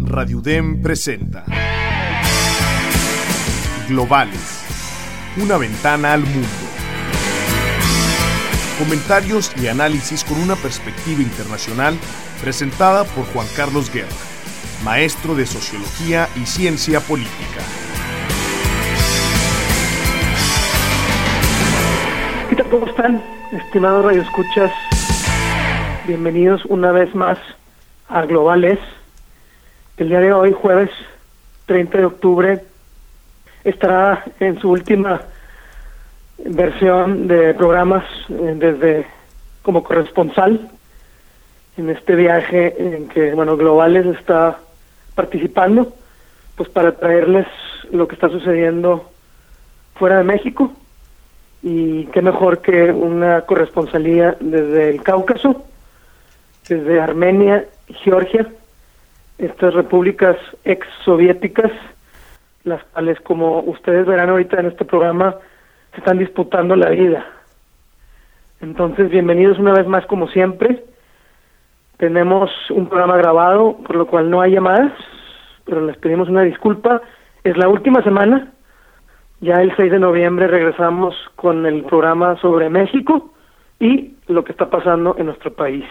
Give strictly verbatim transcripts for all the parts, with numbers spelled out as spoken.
Radio U D E M presenta Globales, una ventana al mundo. Comentarios y análisis con una perspectiva internacional presentada por Juan Carlos Guerra, maestro de Sociología y Ciencia Política. ¿Qué tal? ¿Cómo están, estimados radioescuchas? Bienvenidos una vez más a Globales. El día de hoy, jueves treinta de octubre, estará en su última versión de programas eh, desde como corresponsal en este viaje en que, bueno, Globales está participando, pues para traerles lo que está sucediendo fuera de México, y qué mejor que una corresponsalía desde el Cáucaso, desde Armenia y Georgia, estas repúblicas exsoviéticas, las cuales, como ustedes verán ahorita en este programa, se están disputando la vida. Entonces, bienvenidos una vez más, como siempre. Tenemos un programa grabado, por lo cual no hay llamadas, pero les pedimos una disculpa. Es la última semana. Ya el seis de noviembre regresamos con el programa sobre México y lo que está pasando en nuestro país.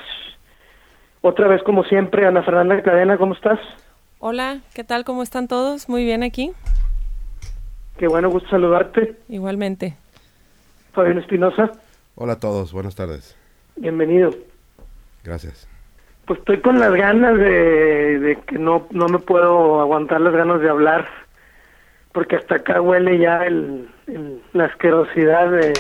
Otra vez, como siempre, Ana Fernanda Cadena, ¿cómo estás? Hola, ¿qué tal? ¿Cómo están todos? Muy bien aquí. Qué bueno, gusto saludarte. Igualmente. Fabián Espinosa. Hola a todos, buenas tardes. Bienvenido. Gracias. Pues estoy con las ganas de, de que no, no me puedo aguantar las ganas de hablar, porque hasta acá huele ya el, el, la asquerosidad de,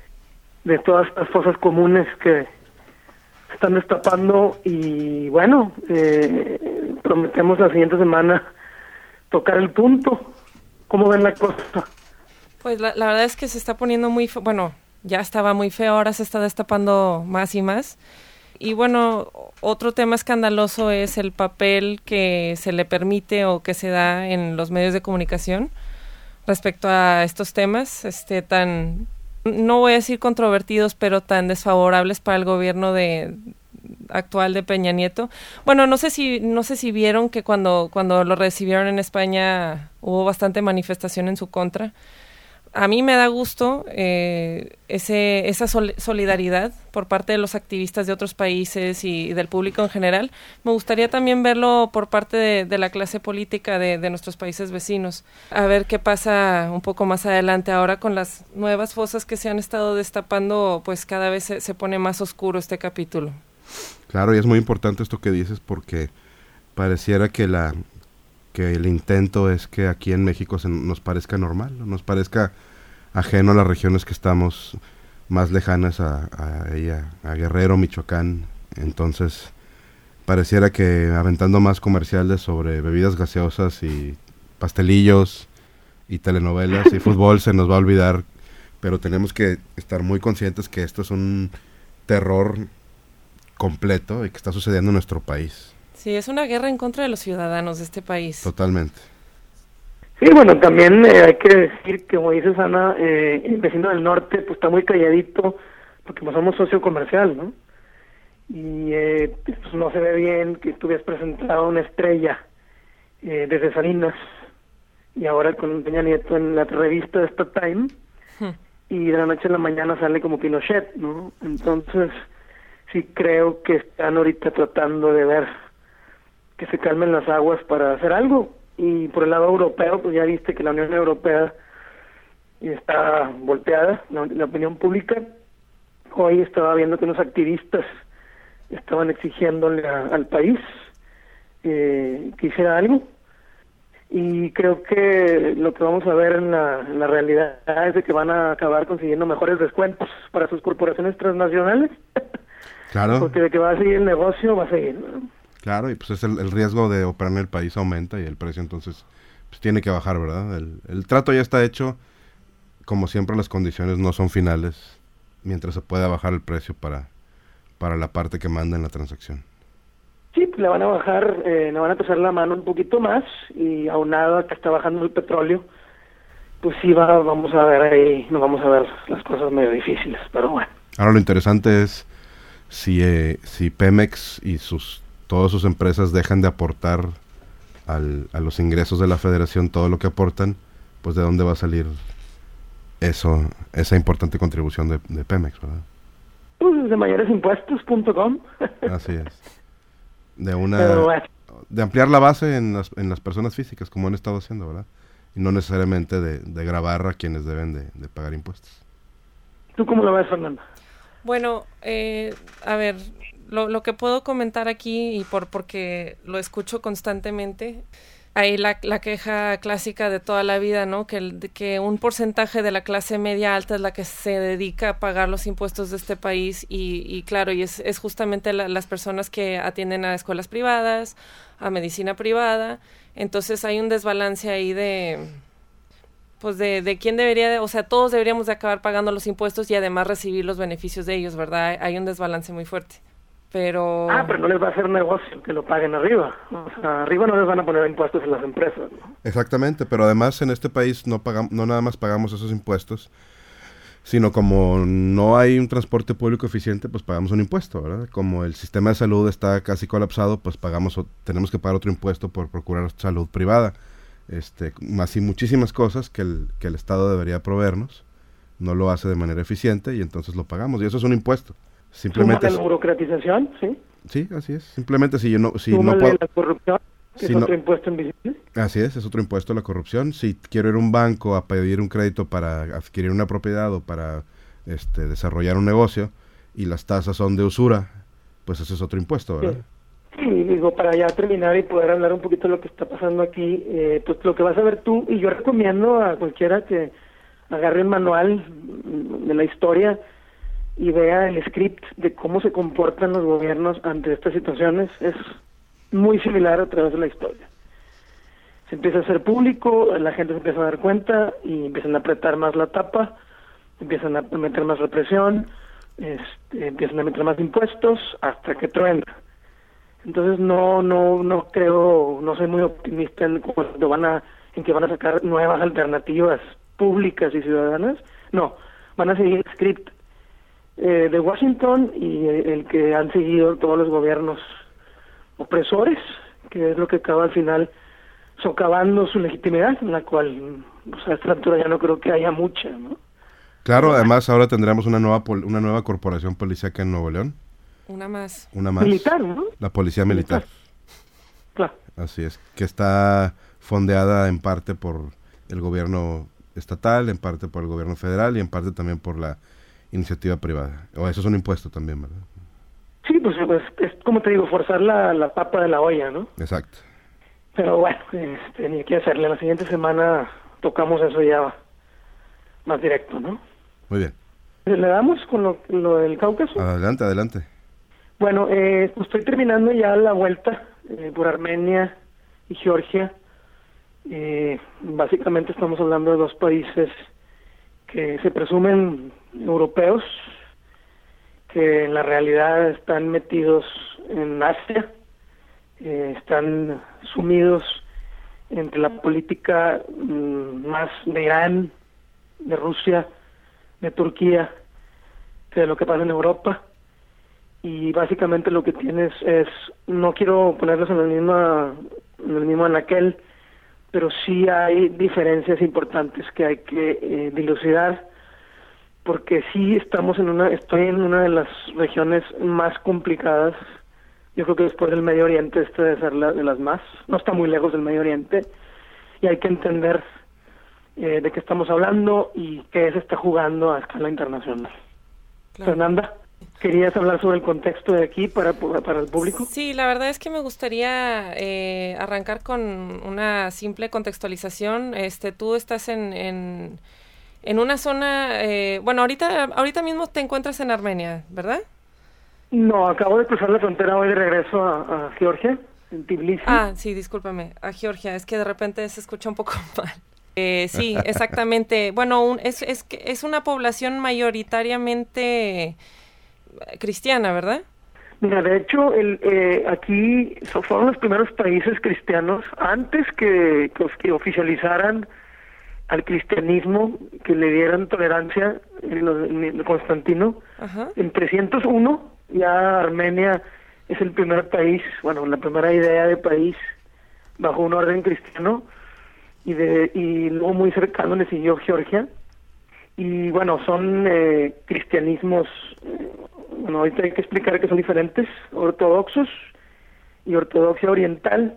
de todas estas fosas comunes que están destapando. Y bueno, eh, prometemos la siguiente semana tocar el punto. ¿Cómo ven la cosa? Pues la, la verdad es que se está poniendo muy fe- bueno, ya estaba muy feo, ahora se está destapando más y más. Y bueno, otro tema escandaloso es el papel que se le permite o que se da en los medios de comunicación respecto a estos temas, este tan, no voy a decir controvertidos, pero tan desfavorables para el gobierno de actual de Peña Nieto. Bueno, no sé si no sé si vieron que cuando cuando lo recibieron en España hubo bastante manifestación en su contra. A mí me da gusto eh, ese esa sol- solidaridad por parte de los activistas de otros países y del público en general. Me gustaría también verlo por parte de, de la clase política de, de nuestros países vecinos. A ver qué pasa un poco más adelante. Ahora con las nuevas fosas que se han estado destapando, pues cada vez se, se pone más oscuro este capítulo. Claro, y es muy importante esto que dices, porque pareciera que la que el intento es que aquí en México se nos parezca normal, nos parezca ajeno a las regiones que estamos más lejanas a, a ella, a Guerrero, Michoacán. Entonces pareciera que aventando más comerciales sobre bebidas gaseosas y pastelillos y telenovelas y fútbol se nos va a olvidar, pero tenemos que estar muy conscientes que esto es un terror completo y que está sucediendo en nuestro país. Sí, es una guerra en contra de los ciudadanos de este país. Totalmente. Sí, bueno, también eh, hay que decir que, como dices, Ana, eh, el vecino del norte pues está muy calladito, porque pues somos socio comercial, ¿no? Y eh, pues no se ve bien que tú hubieras presentado una estrella eh, desde Salinas, y ahora con Peña Nieto en la revista de esta Time, hmm. y de la noche a la mañana sale como Pinochet, ¿no? Entonces sí creo que están ahorita tratando de ver que se calmen las aguas para hacer algo. Y por el lado europeo, pues ya viste que la Unión Europea está volteada, la, la opinión pública. Hoy estaba viendo que unos activistas estaban exigiéndole a, al país eh, que hiciera algo. Y creo que lo que vamos a ver en la, en la realidad es de que van a acabar consiguiendo mejores descuentos para sus corporaciones transnacionales. Claro. Porque de que va a seguir el negocio, va a seguir, ¿no? Claro, y pues es el, el riesgo de operar en el país aumenta y el precio entonces pues tiene que bajar, ¿verdad? El, el trato ya está hecho, como siempre las condiciones no son finales, mientras se pueda bajar el precio para, para la parte que manda en la transacción. Sí, pues le van a bajar, eh, le van a pesar la mano un poquito más, y aunado a que está bajando el petróleo, pues sí va, vamos a ver ahí, nos vamos a ver las cosas medio difíciles, pero bueno. Ahora lo interesante es si, eh, si Pemex y sus todas sus empresas dejan de aportar al, a los ingresos de la federación todo lo que aportan, pues de dónde va a salir eso, esa importante contribución de, de Pemex, ¿verdad? Pues de mayoresimpuestos punto com. Así es. De una bueno. de ampliar la base en las, en las personas físicas, como han estado haciendo, ¿verdad? Y no necesariamente de, de gravar a quienes deben de, de pagar impuestos. ¿Tú cómo lo ves, Fernanda? Bueno, eh, a ver, lo, lo que puedo comentar aquí, y por porque lo escucho constantemente, hay la, la queja clásica de toda la vida, ¿no? Que, el, que un porcentaje de la clase media alta es la que se dedica a pagar los impuestos de este país y, y claro, y es, es justamente la, las personas que atienden a escuelas privadas, a medicina privada, entonces hay un desbalance ahí de, pues de, de quién debería, de, o sea, todos deberíamos de acabar pagando los impuestos y además recibir los beneficios de ellos, ¿verdad? Hay un desbalance muy fuerte. Pero... Ah, pero no les va a hacer negocio que lo paguen arriba. O sea, arriba no les van a poner impuestos en las empresas, ¿no? Exactamente, pero además en este país no pagamos, no nada más pagamos esos impuestos, sino como no hay un transporte público eficiente, pues pagamos un impuesto, ¿verdad? Como el sistema de salud está casi colapsado, pues pagamos, tenemos que pagar otro impuesto por procurar salud privada. Este, más y muchísimas cosas que el, que el Estado debería proveernos, no lo hace de manera eficiente y entonces lo pagamos, y eso es un impuesto. Simplemente la burocratización, sí. Sí, así es. Simplemente si yo no, si Súmale no puedo, la corrupción, que si es otro no, impuesto invisible. Así es, es otro impuesto la corrupción. Si quiero ir a un banco a pedir un crédito para adquirir una propiedad o para este desarrollar un negocio y las tasas son de usura, pues ese es otro impuesto, ¿verdad? Sí, sí, digo, para ya terminar y poder hablar un poquito de lo que está pasando aquí, eh, pues lo que vas a ver tú, y yo recomiendo a cualquiera que agarre un manual de la historia y vea el script de cómo se comportan los gobiernos ante estas situaciones, es muy similar a través de la historia. Se empieza a hacer público, la gente se empieza a dar cuenta y empiezan a apretar más la tapa, empiezan a meter más represión, este, empiezan a meter más impuestos hasta que truena. Entonces no no no creo, no soy muy optimista en cuando van a en que van a sacar nuevas alternativas públicas y ciudadanas. No, van a seguir el script Eh, de Washington y el, el que han seguido todos los gobiernos opresores, que es lo que acaba al final socavando su legitimidad, en la cual pues, a esta altura ya no creo que haya mucha, ¿no? Claro, además ahora tendremos una nueva pol- una nueva corporación policíaca en Nuevo León. Una más. Una más. Militar, ¿no? La policía militar. militar. Claro. Así es, que está fondeada en parte por el gobierno estatal, en parte por el gobierno federal y en parte también por la iniciativa privada. O eso es un impuesto también, ¿verdad? Sí, pues, pues es como te digo, forzar la, la papa de la olla, ¿no? Exacto. Pero bueno, este, ni qué hacerle. La siguiente semana tocamos eso ya más directo, ¿no? Muy bien. ¿Le damos con lo, lo del Cáucaso? Adelante, adelante. Bueno, eh, pues estoy terminando ya la vuelta eh, por Armenia y Georgia. Eh, básicamente estamos hablando de dos países que se presumen europeos, que en la realidad están metidos en Asia, eh, están sumidos entre la política mmm, más de Irán, de Rusia, de Turquía, que de lo que pasa en Europa. Y básicamente lo que tienes es, no quiero ponerlos en el mismo, en el mismo anaquel, pero sí hay diferencias importantes que hay que eh, dilucidar, porque sí estamos en una, estoy en una de las regiones más complicadas. Yo creo que después del Medio Oriente esta debe ser la de las más, no está muy lejos del Medio Oriente, y hay que entender eh, de qué estamos hablando y qué se está jugando a escala internacional. Claro. Fernanda, ¿querías hablar sobre el contexto de aquí para, para el público? Sí, la verdad es que me gustaría eh, arrancar con una simple contextualización. Este, tú estás en, en, en una zona, eh, bueno, ahorita, ahorita mismo te encuentras en Armenia, ¿verdad? No, acabo de cruzar la frontera hoy de regreso a, a Georgia, en Tbilisi. Ah, sí, discúlpame, a Georgia, es que de repente se escucha un poco mal. Eh, sí, exactamente. Bueno, un, es, es, es una población mayoritariamente cristiana, ¿verdad? Mira, de hecho, el, eh, aquí fueron los primeros países cristianos, antes que, que, que oficializaran al cristianismo, que le dieran tolerancia en, en, en Constantino. Ajá. En trescientos uno ya Armenia es el primer país, bueno, la primera idea de país bajo un orden cristiano, y de y luego muy cercano le siguió Georgia. Y bueno, son eh, cristianismos, eh, bueno, ahorita hay que explicar que son diferentes, ortodoxos y ortodoxia oriental.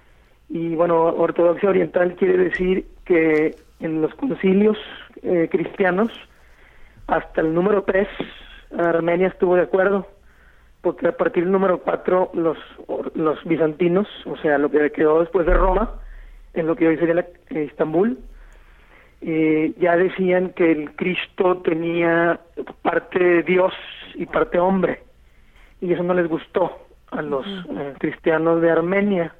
Y bueno, ortodoxia oriental quiere decir que en los concilios eh, cristianos, hasta el número tres, Armenia estuvo de acuerdo, porque a partir del número cuatro los los bizantinos, o sea, lo que quedó después de Roma, en lo que hoy sería la, eh, Estambul, eh, ya decían que el Cristo tenía parte Dios y parte hombre, y eso no les gustó a los uh-huh. eh, cristianos de Armenia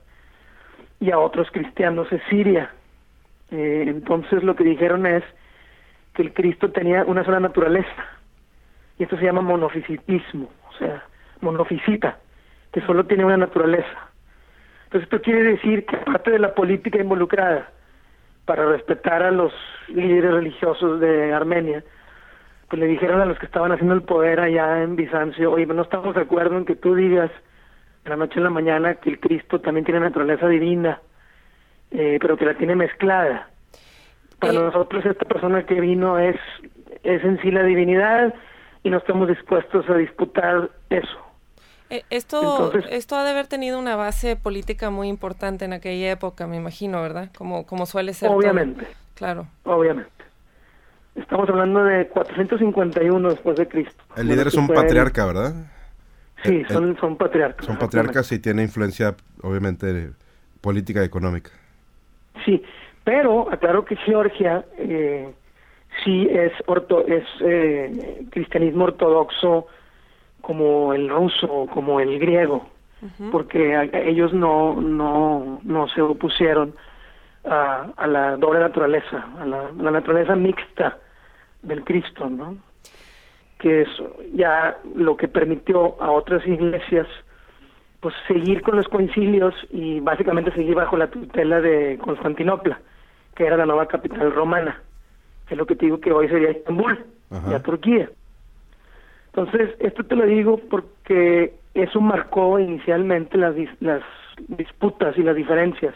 y a otros cristianos de Siria. Eh, entonces lo que dijeron es que el Cristo tenía una sola naturaleza, y esto se llama monofisitismo, o sea, monofisita, que solo tiene una naturaleza. Entonces esto quiere decir que aparte de la política involucrada para respetar a los líderes religiosos de Armenia, pues le dijeron a los que estaban haciendo el poder allá en Bizancio: oye, no estamos de acuerdo en que tú digas de la noche a la mañana que el Cristo también tiene naturaleza divina, eh, pero que la tiene mezclada. Para eh, nosotros esta persona que vino es, es en sí la divinidad, y no estamos dispuestos a disputar eso. Eh, esto, Entonces, esto ha de haber tenido una base política muy importante en aquella época, me imagino, ¿verdad? Como, como suele ser. Obviamente. Todo. Claro. Obviamente. Estamos hablando de cuatrocientos cincuenta y uno después de Cristo. El líder es un patriarca, el... ¿verdad? Sí, el, son, son patriarcas. Son patriarcas y tiene influencia, obviamente, política y económica. Sí, pero aclaro que Georgia eh, sí es, orto, es eh, cristianismo ortodoxo, como el ruso, como el griego, uh-huh. porque a, a ellos no no no se opusieron a, a la doble naturaleza, a la, a la naturaleza mixta del Cristo, ¿no? Que es ya lo que permitió a otras iglesias pues seguir con los concilios y básicamente seguir bajo la tutela de Constantinopla, que era la nueva capital romana, que es lo que te digo que hoy sería Estambul, uh-huh. ya Turquía. Entonces, esto te lo digo porque eso marcó inicialmente las, dis- las disputas y las diferencias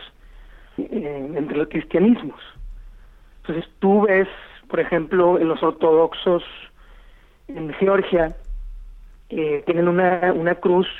eh, entre los cristianismos. Entonces, tú ves, por ejemplo, en los ortodoxos en Georgia, eh, tienen una, una cruz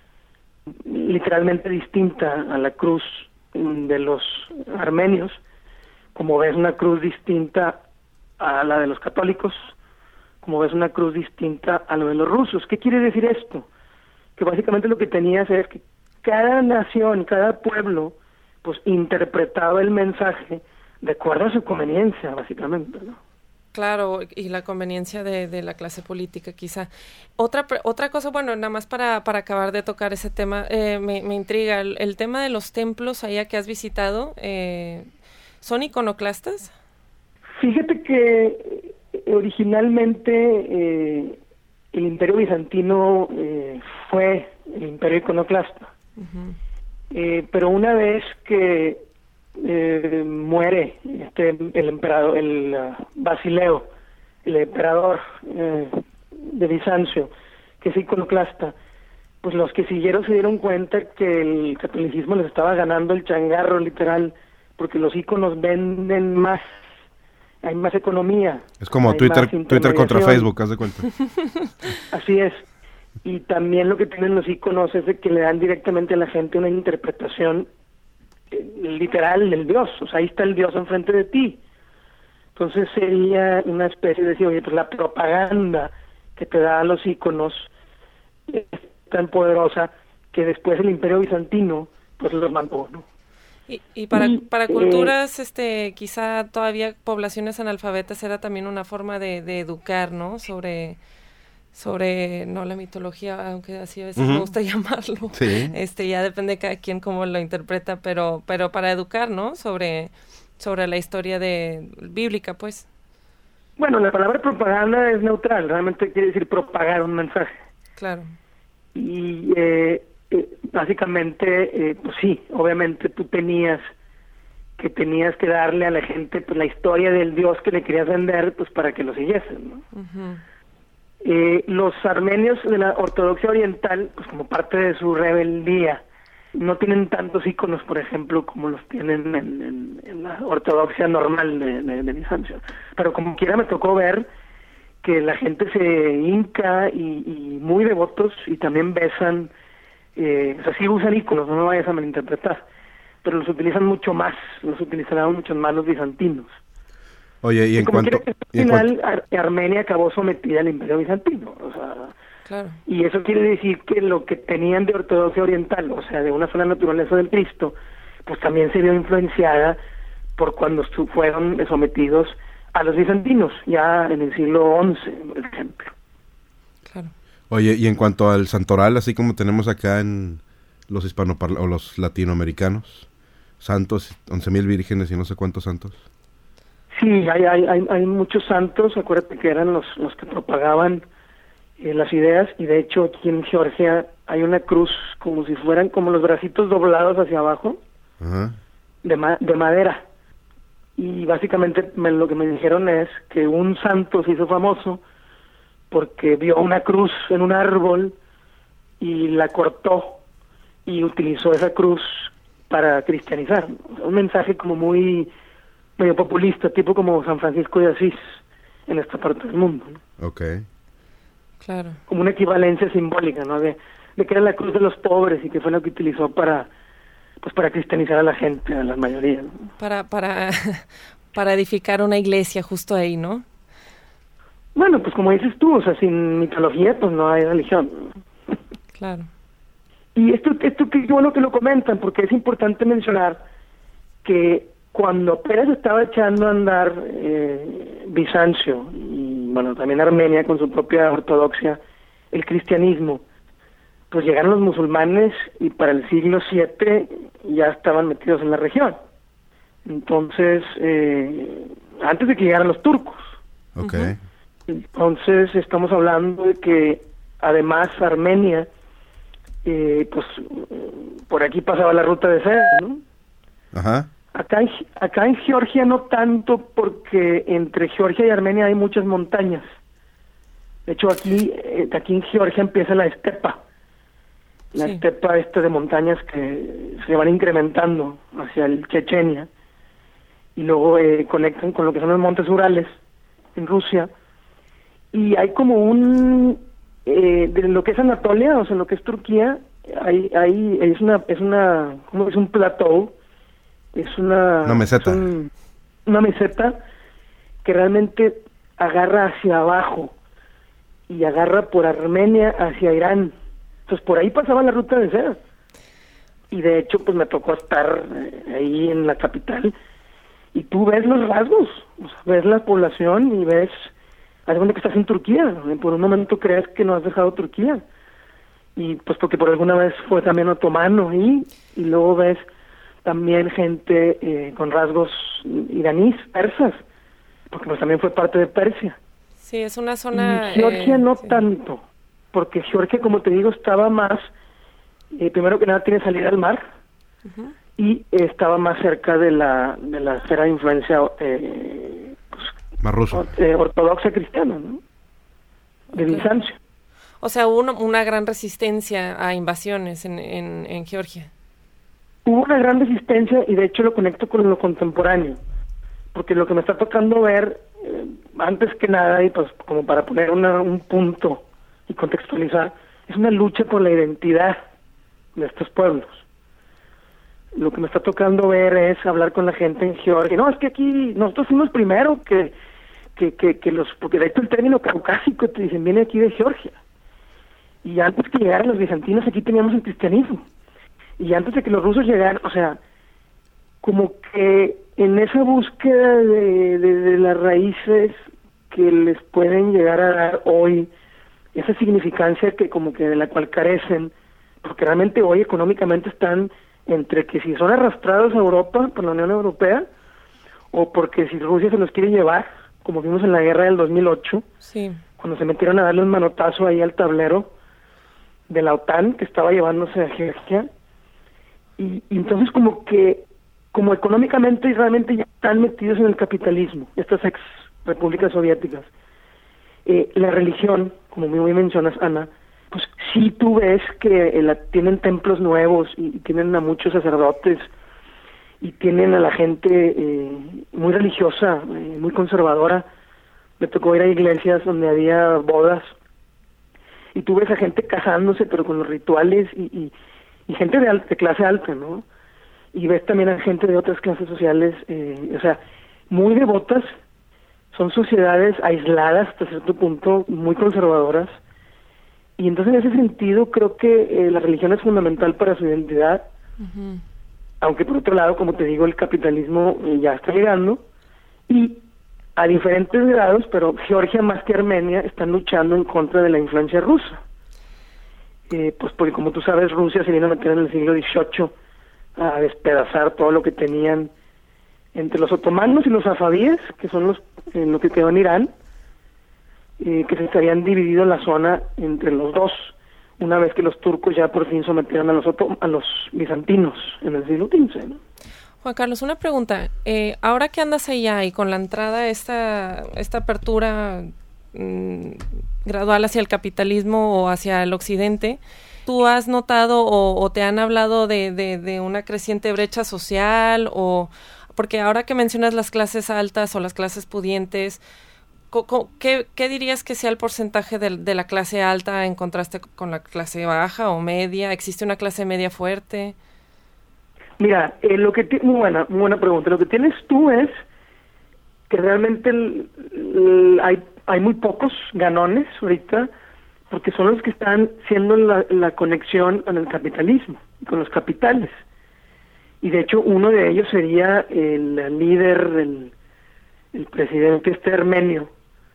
literalmente distinta a la cruz de los armenios, como ves una cruz distinta a la de los católicos, como ves una cruz distinta a lo de los rusos. ¿Qué quiere decir esto? Que básicamente lo que tenías es que cada nación, cada pueblo, pues interpretaba el mensaje de acuerdo a su conveniencia, básicamente, ¿no? Claro, y la conveniencia de, de la clase política, quizá. Otra otra cosa, bueno, nada más para, para acabar de tocar ese tema, eh, me, me intriga, el, el tema de los templos allá que has visitado, eh, ¿son iconoclastas? Fíjate que originalmente eh, el Imperio Bizantino eh, fue el Imperio iconoclasta, uh-huh. eh, pero una vez que eh, muere este el emperador, el uh, Basileo, el emperador eh, de Bizancio, que es iconoclasta, pues los que siguieron se dieron cuenta que el catolicismo les estaba ganando el changarro, literal, porque los iconos venden más. Hay más economía. Es como Twitter Twitter contra Facebook, haz de cuenta. Así es. Y también lo que tienen los iconos es de que le dan directamente a la gente una interpretación eh, literal del Dios. O sea, ahí está el Dios enfrente de ti. Entonces sería una especie de decir, oye, pues la propaganda que te da a los iconos es tan poderosa que después el Imperio Bizantino pues los mandó, ¿no? Y, y para y, para culturas, eh, este, quizá todavía poblaciones analfabetas era también una forma de, de educar, ¿no? Sobre, sobre, no la mitología, aunque así a veces uh-huh. me gusta llamarlo. Sí. Este, ya depende de cada quien cómo lo interpreta, pero, pero para educar, ¿no? Sobre, sobre la historia de bíblica, pues. Bueno, la palabra propaganda es neutral, realmente quiere decir propagar un mensaje. Claro. Y eh, Eh, básicamente, eh, pues sí, obviamente tú tenías que tenías que darle a la gente pues la historia del Dios que le querías vender, pues para que lo siguiesen, ¿no? Uh-huh. Eh, los armenios de la ortodoxia oriental, pues como parte de su rebeldía no tienen tantos íconos, por ejemplo, como los tienen en, en, en la ortodoxia normal de, de, de Bizancio. Pero como quiera me tocó ver que la gente se hinca y, y muy devotos y también besan, eh, o sea, sí usan íconos, no me vayas a malinterpretar, pero los utilizan mucho más, los utilizarán mucho más los bizantinos. Oye, y en y como cuanto... quiera que y en al final cuanto- Ar- Armenia acabó sometida al imperio bizantino, o sea... Claro. Y eso quiere decir que lo que tenían de ortodoxia oriental, o sea, de una sola naturaleza del Cristo, pues también se vio influenciada por cuando su- fueron sometidos a los bizantinos, ya en el siglo once, por ejemplo. Claro. Oye, y en cuanto al santoral, así como tenemos acá en los hispanoparla o los latinoamericanos, santos, once mil vírgenes y no sé cuántos santos. Sí, hay, hay, hay, hay muchos santos, acuérdate que eran los, los que propagaban eh, las ideas, y de hecho aquí en Georgia hay una cruz como si fueran como los bracitos doblados hacia abajo, Ajá. de, ma de madera. Y básicamente me, lo que me dijeron es que un santo se hizo famoso porque vio una cruz en un árbol y la cortó y utilizó esa cruz para cristianizar. O sea, un mensaje como muy medio populista, tipo como San Francisco de Asís en esta parte del mundo, ¿no? Ok. Claro. Como una equivalencia simbólica, ¿no? De, de que era la cruz de los pobres y que fue lo que utilizó para, pues, para cristianizar a la gente, a la mayoría, ¿no? Para, para, para edificar una iglesia justo ahí, ¿no? Bueno, pues como dices tú, o sea, sin mitología pues no hay religión. Claro. Y esto, esto que bueno que lo comentan, porque es importante mencionar que cuando apenas estaba echando a andar eh, Bizancio y bueno también Armenia con su propia ortodoxia, el cristianismo, pues llegaron los musulmanes y para el siglo siete ya estaban metidos en la región. Entonces, eh, antes de que llegaran los turcos. Ok. Ujú. Entonces estamos hablando de que además Armenia, eh, pues por aquí pasaba la ruta de seda, ¿no? Ajá. Acá en, acá en Georgia no tanto, porque entre Georgia y Armenia hay muchas montañas. De hecho aquí, eh, aquí en Georgia empieza la estepa, la Sí. estepa esta de montañas que se van incrementando hacia el Chechenia y luego eh, conectan con lo que son los montes Urales en Rusia. Y hay como un eh, de lo que es Anatolia, o sea, lo que es Turquía, hay, hay es una es una ¿cómo es? Un plateau, es una Una meseta. es un- una meseta que realmente agarra hacia abajo y agarra por Armenia hacia Irán. Entonces por ahí pasaba la ruta de seda. Y de hecho pues me tocó estar eh, ahí en la capital y tú ves los rasgos, o sea, ves la población y ves, haz de cuenta que estás en Turquía, ¿no? Por un momento crees que no has dejado Turquía, y pues porque por alguna vez fue también otomano ahí, y luego ves también gente eh, con rasgos iraníes, persas, porque pues también fue parte de Persia. Sí, es una zona... Y Georgia eh, no sí. tanto, porque Georgia, como te digo, estaba más, eh, primero que nada tiene salida al mar, Ujú. y eh, estaba más cerca de la de la esfera de influencia eh, pues, Más ruso. or- eh, ortodoxa cristiana, ¿no? De Ok. Bizancio. O sea, hubo una, una gran resistencia a invasiones en, en, en Georgia. Hubo una gran resistencia y de hecho lo conecto con lo contemporáneo, porque lo que me está tocando ver, eh, antes que nada, y pues como para poner una, un punto y contextualizar, es una lucha por la identidad de estos pueblos. Lo que me está tocando ver es hablar con la gente en Georgia. No, es que aquí nosotros fuimos primero que, que, que, que los... Porque de hecho el término caucásico te dicen viene aquí de Georgia. Y antes que llegaran los bizantinos aquí teníamos el cristianismo. Y antes de que los rusos llegaran, o sea, como que en esa búsqueda de, de, de las raíces que les pueden llegar a dar hoy, esa significancia que como que de la cual carecen, porque realmente hoy económicamente están entre que si son arrastrados a Europa por la Unión Europea o porque si Rusia se los quiere llevar, como vimos en la guerra del dos mil ocho, Sí. cuando se metieron a darle un manotazo ahí al tablero de la OTAN que estaba llevándose a Georgia, y, y entonces como que como económicamente realmente ya están metidos en el capitalismo, estas ex repúblicas soviéticas, eh, la religión, como muy bien mencionas, Ana, pues sí tú ves que eh, la, tienen templos nuevos y, y tienen a muchos sacerdotes y tienen a la gente eh, muy religiosa, eh, muy conservadora. Me tocó ir a iglesias donde había bodas y tú ves a gente casándose pero con los rituales y, y, y gente de, alta, de clase alta, ¿no? Y ves también a gente de otras clases sociales, eh, o sea, muy devotas. Son sociedades aisladas hasta cierto punto, muy conservadoras. Y entonces en ese sentido creo que eh, la religión es fundamental para su identidad. Uh-huh. Aunque por otro lado, como te digo, el capitalismo eh, ya está llegando. Y a diferentes grados, pero Georgia más que Armenia están luchando en contra de la influencia rusa. Eh, pues porque como tú sabes, Rusia se vino a meter en el siglo dieciocho a despedazar todo lo que tenían entre los otomanos y los safavíes, que son los eh, lo que quedó en Irán, eh, que se estarían dividido la zona entre los dos, una vez que los turcos ya por fin sometieron a los otom- a los bizantinos en el siglo quince, ¿no? Juan Carlos, una pregunta. Eh, ahora que andas allá y con la entrada, esta, esta apertura mmm, gradual hacia el capitalismo o hacia el occidente, ¿tú has notado o, o te han hablado de, de, de una creciente brecha social? O porque ahora que mencionas las clases altas o las clases pudientes, ¿qué, qué dirías que sea el porcentaje de, de la clase alta en contraste con la clase baja o media? ¿Existe una clase media fuerte? Mira, eh, lo que t- muy buena, muy buena pregunta. Lo que tienes tú es que realmente el, el, hay hay muy pocos ganones ahorita, porque son los que están siendo la, la conexión con el capitalismo, con los capitales. Y de hecho uno de ellos sería el, el líder, el, el presidente este armenio,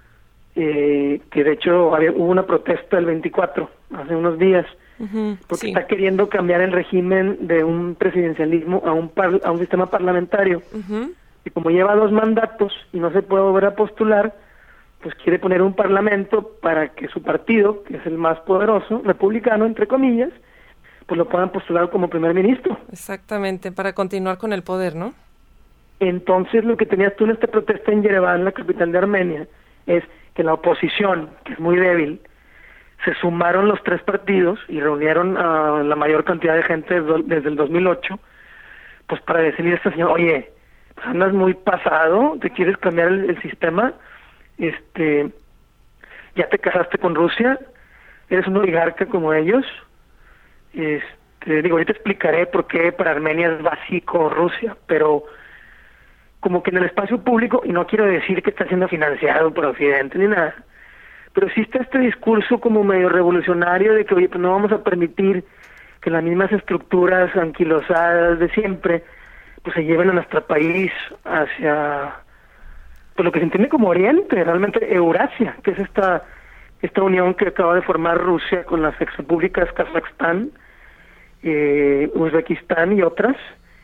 eh, que de hecho había, hubo una protesta el veinticuatro, hace unos días, uh-huh, porque sí. Está queriendo cambiar el régimen de un presidencialismo a un par, a un sistema parlamentario. Uh-huh. Y como lleva dos mandatos y no se puede volver a postular, pues quiere poner un parlamento para que su partido, que es el más poderoso, republicano, entre comillas, pues lo puedan postular como primer ministro. Exactamente, para continuar con el poder, ¿no? Entonces, lo que tenías tú en esta protesta en Yerevan, la capital de Armenia, es que la oposición, que es muy débil, se sumaron los tres partidos y reunieron a la mayor cantidad de gente desde el dos mil ocho, pues para decirle a esta señora, oye, pues andas muy pasado, te quieres cambiar el, el sistema, este, ya te casaste con Rusia, eres un oligarca como ellos, este, digo, ahorita explicaré por qué para Armenia es básico Rusia, pero como que en el espacio público, y no quiero decir que está siendo financiado por Occidente ni nada, pero sí está este discurso como medio revolucionario de que, oye, pues no vamos a permitir que las mismas estructuras anquilosadas de siempre pues se lleven a nuestro país hacia pues lo que se entiende como Oriente, realmente Eurasia, que es esta esta unión que acaba de formar Rusia con las exrepúblicas Kazajstán, eh, Uzbekistán y otras,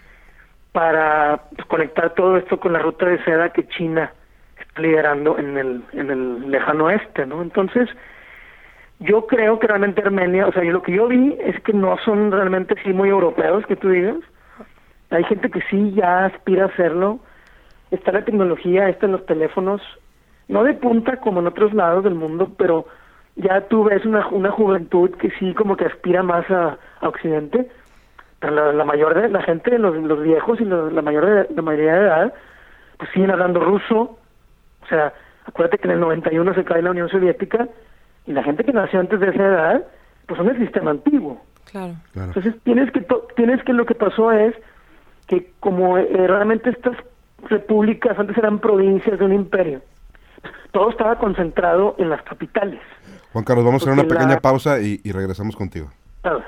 para pues, conectar todo esto con la ruta de seda que China está liderando en el en el lejano oeste, ¿no? Entonces, yo creo que realmente Armenia, o sea, yo, lo que yo vi es que no son realmente sí muy europeos, que tú digas. Hay gente que sí ya aspira a hacerlo. Está la tecnología, están los teléfonos, no de punta como en otros lados del mundo, pero ya tú ves una una juventud que sí como que aspira más a, a Occidente. La, la mayor de la gente, los, los viejos y los, la mayor de, la mayoría de edad, pues siguen hablando ruso. O sea, acuérdate que en el noventa y uno se cae la Unión Soviética y la gente que nació antes de esa edad, pues son el sistema antiguo. Claro. Claro. Entonces tienes que to, tienes que lo que pasó es que como eh, realmente estas repúblicas antes eran provincias de un imperio, todo estaba concentrado en las capitales. Juan Carlos, vamos a hacer una Porque pequeña la... pausa y, y regresamos contigo. Nada.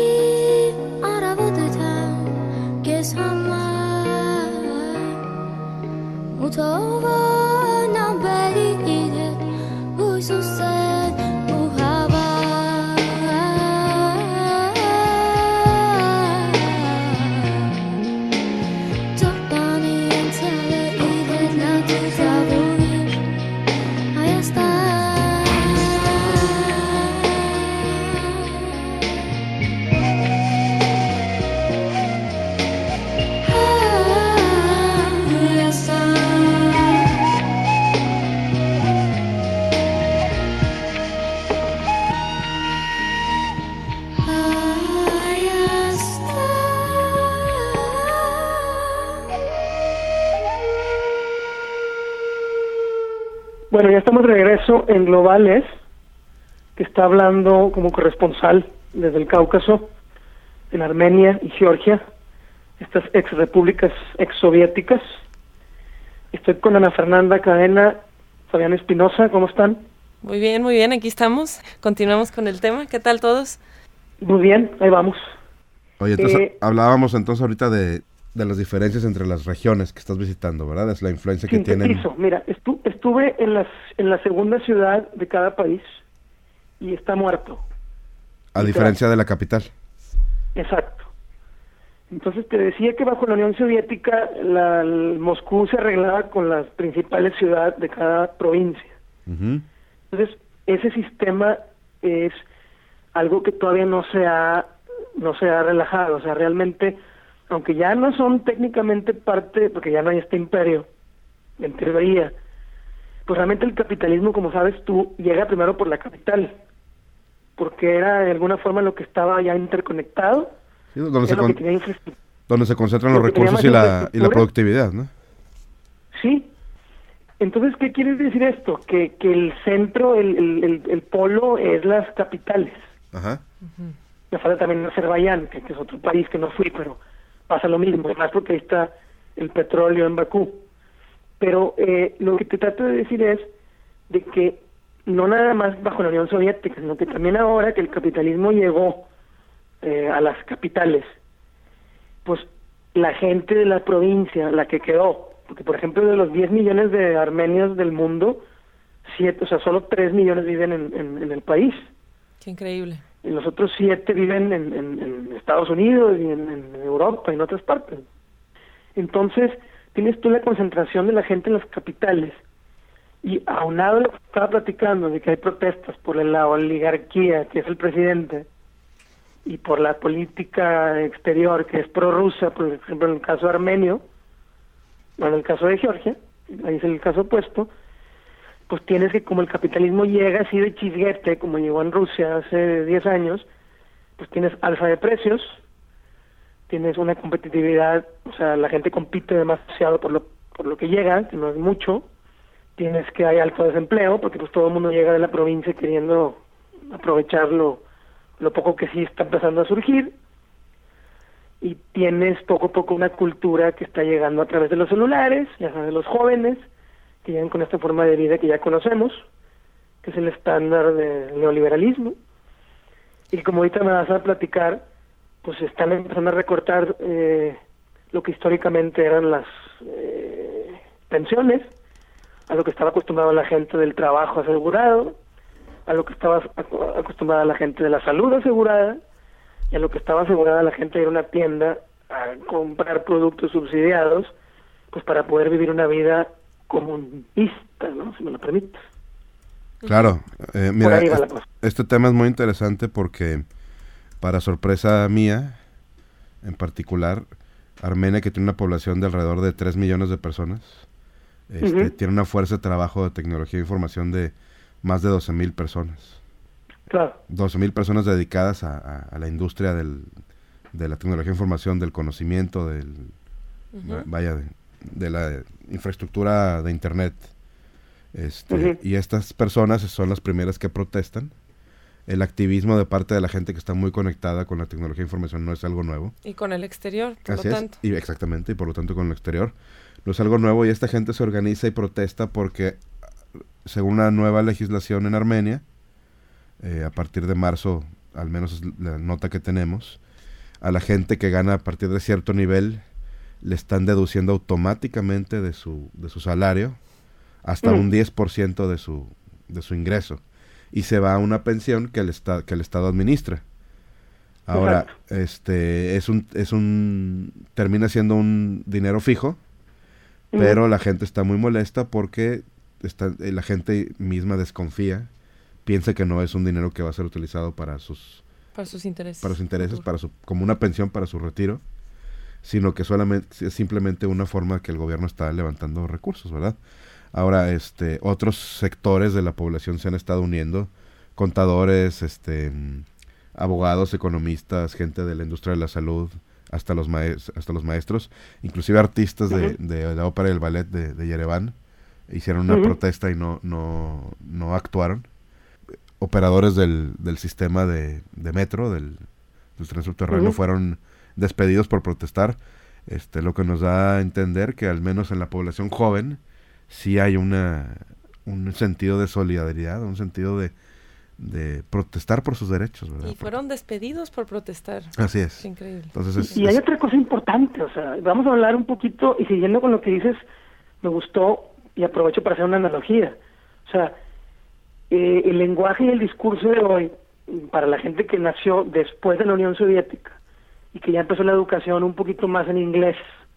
Bueno, ya estamos de regreso en Globales, que está hablando como corresponsal desde el Cáucaso, en Armenia y Georgia, estas ex repúblicas ex soviéticas. Estoy con Ana Fernanda Cadena, Fabián Espinosa, ¿cómo están? Muy bien, muy bien, aquí estamos. Continuamos con el tema. ¿Qué tal todos? Muy bien, ahí vamos. Oye, entonces Eh, hablábamos entonces ahorita de, de las diferencias entre las regiones que estás visitando, ¿verdad? Es la influencia que tienen. Sintetizo. Mira, estu- estuve en, las, en la segunda ciudad de cada país y está muerto. A diferencia de la capital. Exacto. Entonces te decía que bajo la Unión Soviética la, el Moscú se arreglaba con las principales ciudades de cada provincia. Uh-huh. Entonces ese sistema es algo que todavía no se ha no se ha relajado. O sea, realmente, aunque ya no son técnicamente parte, porque ya no hay este imperio, en teoría, pues realmente el capitalismo, como sabes tú, llega primero por la capital, porque era de alguna forma lo que estaba ya interconectado. Sí, donde, se Era lo con- que tenía infraestructura. donde se concentran los Lo que tenía recursos y más la, y la infraestructura. productividad, ¿no? Sí. Entonces, ¿qué quiere decir esto? Que, que el centro, el, el, el, el polo es las capitales. Ajá. Me falta también Azerbaiyán, que, que es otro país que no fui, pero pasa lo mismo, además porque ahí está el petróleo en Bakú. Pero eh, lo que te trato de decir es de que no nada más bajo la Unión Soviética, sino que también ahora que el capitalismo llegó eh, a las capitales, pues la gente de la provincia, la que quedó, porque por ejemplo de los diez millones de armenios del mundo, siete, o sea, solo tres millones viven en, en, en el país. Qué increíble. Y los otros siete viven en, en, en Estados Unidos y en, en Europa y en otras partes. Entonces, tienes tú la concentración de la gente en las capitales. Y aunado a lo que estaba platicando, de que hay protestas por la oligarquía, que es el presidente, y por la política exterior, que es prorrusa, por ejemplo, en el caso armenio, o en el caso de Georgia, ahí es el caso opuesto, pues tienes que, como el capitalismo llega así de chisguete, como llegó en Rusia hace diez años, pues tienes alza de precios, tienes una competitividad, o sea, la gente compite demasiado por lo por lo que llega, que no es mucho, tienes que hay alto desempleo, porque pues todo el mundo llega de la provincia queriendo aprovechar lo, lo poco que sí está empezando a surgir, y tienes poco a poco una cultura que está llegando a través de los celulares, ya sabes, los jóvenes, que llegan con esta forma de vida que ya conocemos, que es el estándar del neoliberalismo, y como ahorita me vas a platicar, pues están empezando a recortar eh, lo que históricamente eran las eh, pensiones, a lo que estaba acostumbrada la gente del trabajo asegurado, a lo que estaba ac- acostumbrada la gente de la salud asegurada, y a lo que estaba asegurada la gente de ir a una tienda a comprar productos subsidiados, pues para poder vivir una vida comunista, ¿no? Si me lo permites. Claro. Eh, mira, ahí va es- la cosa. este tema es muy interesante porque, para sorpresa mía, en particular, Armenia, que tiene una población de alrededor de tres millones de personas, este, Ujú. tiene una fuerza de trabajo de tecnología e información de más de doce mil personas. Claro. doce mil personas dedicadas a, a- a la industria del, de la tecnología e información, del conocimiento, del Ujú. vaya, de, de la infraestructura de internet. Este, Ujú. Y estas personas son las primeras que protestan. El activismo de parte de la gente que está muy conectada con la tecnología e información no es algo nuevo. Y con el exterior, por Así lo es, tanto. y exactamente, y por lo tanto con el exterior. No es algo nuevo y esta gente se organiza y protesta porque, según una nueva legislación en Armenia, eh, a partir de marzo al menos es la nota que tenemos, a la gente que gana a partir de cierto nivel le están deduciendo automáticamente de su de su salario hasta mm. un diez por ciento de su de su ingreso y se va a una pensión que el esta, que el Estado administra. Ahora, exacto. este es un es un termina siendo un dinero fijo, mm. pero la gente está muy molesta porque está, la gente misma desconfía, piensa que no es un dinero que va a ser utilizado para sus para sus intereses, para sus intereses, para su como una pensión para su retiro, sino que solamente es simplemente una forma que el gobierno está levantando recursos, ¿verdad? Ahora, este, otros sectores de la población se han estado uniendo, contadores, este, abogados, economistas, gente de la industria de la salud, hasta los maes- hasta los maestros, inclusive artistas uh-huh. de, de la ópera y el ballet de, de Yereván, hicieron una uh-huh. protesta y no, no, no actuaron. Operadores del, del sistema de, de metro, del, del tren subterráneo, uh-huh. fueron despedidos por protestar, este, lo que nos da a entender que al menos en la población joven sí hay una un sentido de solidaridad, un sentido de, de protestar por sus derechos, ¿verdad? Y fueron despedidos por protestar. Así es. Es increíble. Entonces es, y hay es... otra cosa importante, o sea, vamos a hablar un poquito, y siguiendo con lo que dices, me gustó, y aprovecho para hacer una analogía, o sea, eh, el lenguaje y el discurso de hoy, para la gente que nació después de la Unión Soviética, y que ya empezó la educación un poquito más en inglés,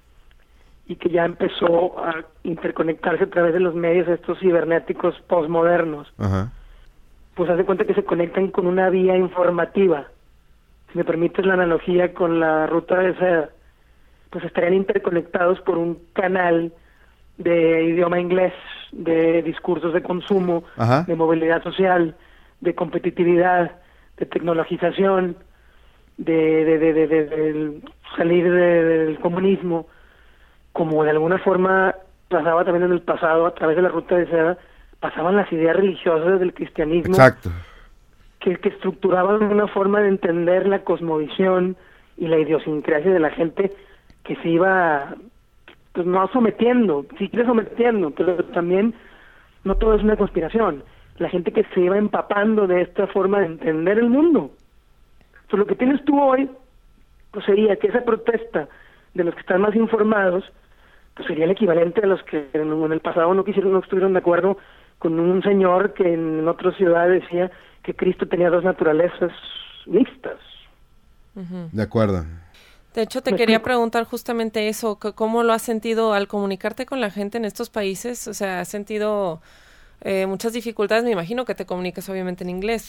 y que ya empezó a interconectarse a través de los medios estos cibernéticos postmodernos, Ajá. pues haz de cuenta que se conectan con una vía informativa. Si me permites la analogía con la ruta de seda, pues estarían interconectados por un canal de idioma inglés, de discursos de consumo, Ajá. de movilidad social, de competitividad, de tecnologización, de, de, de, de, de, de salir de, del comunismo, como de alguna forma pasaba también en el pasado a través de la ruta de seda, pasaban las ideas religiosas del cristianismo. Exacto. Que, que estructuraban una forma de entender la cosmovisión y la idiosincrasia de la gente que se iba, pues no sometiendo, sí que sometiendo, pero también no todo es una conspiración. La gente que se iba empapando de esta forma de entender el mundo. Entonces, lo que tienes tú hoy, pues sería que esa protesta de los que están más informados, pues sería el equivalente a los que en, en el pasado no quisieron, no estuvieron de acuerdo con un señor que en otra ciudad decía que Cristo tenía dos naturalezas mixtas. Uh-huh. De acuerdo. De hecho, te quería preguntar justamente eso, ¿cómo lo has sentido al comunicarte con la gente en estos países? O sea, ¿has sentido eh, muchas dificultades? Me imagino que te comunicas obviamente en inglés,